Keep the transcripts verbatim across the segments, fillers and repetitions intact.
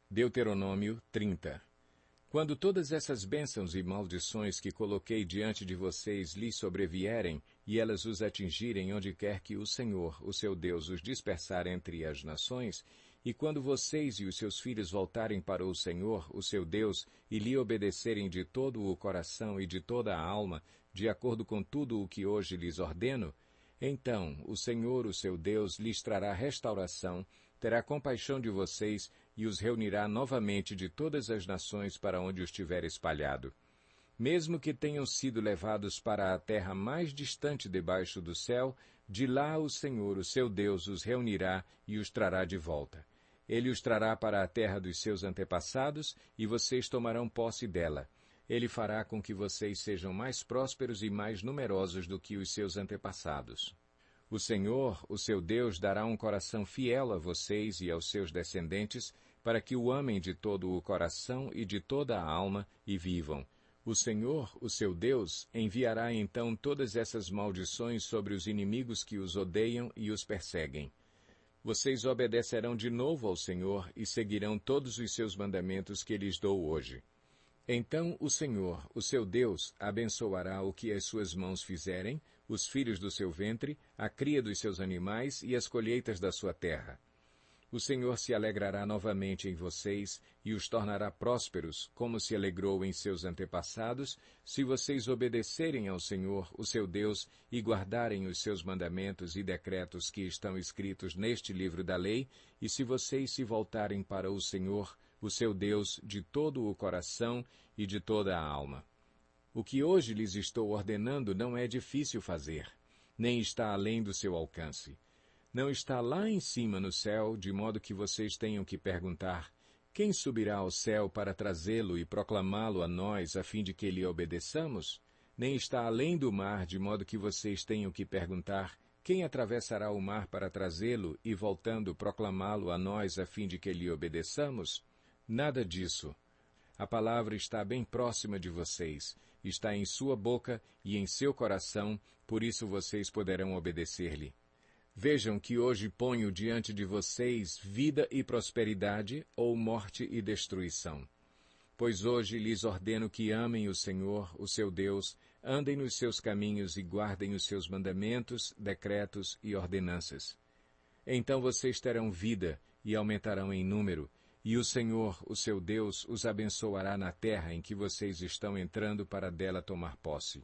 Deuteronômio trinta. Quando todas essas bênçãos e maldições que coloquei diante de vocês lhes sobrevierem, e elas os atingirem onde quer que o Senhor, o seu Deus, os dispersar entre as nações, e quando vocês e os seus filhos voltarem para o Senhor, o seu Deus, e lhe obedecerem de todo o coração e de toda a alma, de acordo com tudo o que hoje lhes ordeno, então o Senhor, o seu Deus, lhes trará restauração, terá compaixão de vocês e os reunirá novamente de todas as nações para onde os tiver espalhado. Mesmo que tenham sido levados para a terra mais distante debaixo do céu, de lá o Senhor, o seu Deus, os reunirá e os trará de volta. Ele os trará para a terra dos seus antepassados e vocês tomarão posse dela. Ele fará com que vocês sejam mais prósperos e mais numerosos do que os seus antepassados. O Senhor, o seu Deus, dará um coração fiel a vocês e aos seus descendentes, para que o amem de todo o coração e de toda a alma e vivam. O Senhor, o seu Deus, enviará então todas essas maldições sobre os inimigos que os odeiam e os perseguem. Vocês obedecerão de novo ao Senhor e seguirão todos os seus mandamentos que lhes dou hoje. Então o Senhor, o seu Deus, abençoará o que as suas mãos fizerem, os filhos do seu ventre, a cria dos seus animais e as colheitas da sua terra. O Senhor se alegrará novamente em vocês e os tornará prósperos, como se alegrou em seus antepassados, se vocês obedecerem ao Senhor, o seu Deus, e guardarem os seus mandamentos e decretos que estão escritos neste livro da lei, e se vocês se voltarem para o Senhor, o seu Deus, de todo o coração e de toda a alma. O que hoje lhes estou ordenando não é difícil fazer, nem está além do seu alcance. Não está lá em cima no céu, de modo que vocês tenham que perguntar: quem subirá ao céu para trazê-lo e proclamá-lo a nós, a fim de que lhe obedeçamos? Nem está além do mar, de modo que vocês tenham que perguntar: quem atravessará o mar para trazê-lo e, voltando, proclamá-lo a nós, a fim de que lhe obedeçamos? Nada disso. A palavra está bem próxima de vocês, está em sua boca e em seu coração, por isso vocês poderão obedecer-lhe. Vejam que hoje ponho diante de vocês vida e prosperidade, ou morte e destruição. Pois hoje lhes ordeno que amem o Senhor, o seu Deus, andem nos seus caminhos e guardem os seus mandamentos, decretos e ordenanças. Então vocês terão vida e aumentarão em número, e o Senhor, o seu Deus, os abençoará na terra em que vocês estão entrando para dela tomar posse.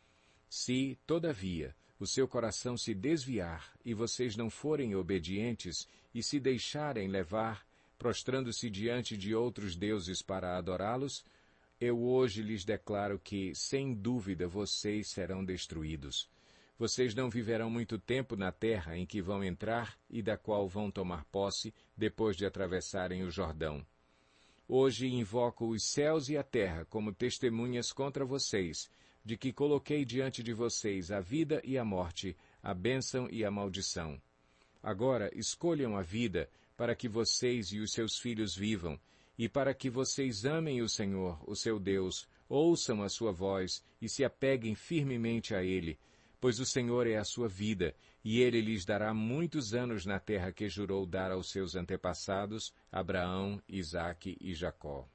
Se, todavia, o seu coração se desviar e vocês não forem obedientes e se deixarem levar, prostrando-se diante de outros deuses para adorá-los, eu hoje lhes declaro que, sem dúvida, vocês serão destruídos. Vocês não viverão muito tempo na terra em que vão entrar e da qual vão tomar posse depois de atravessarem o Jordão. Hoje invoco os céus e a terra como testemunhas contra vocês, de que coloquei diante de vocês a vida e a morte, a bênção e a maldição. Agora escolham a vida, para que vocês e os seus filhos vivam, e para que vocês amem o Senhor, o seu Deus, ouçam a sua voz e se apeguem firmemente a Ele, pois o Senhor é a sua vida, e Ele lhes dará muitos anos na terra que jurou dar aos seus antepassados, Abraão, Isaque e Jacó.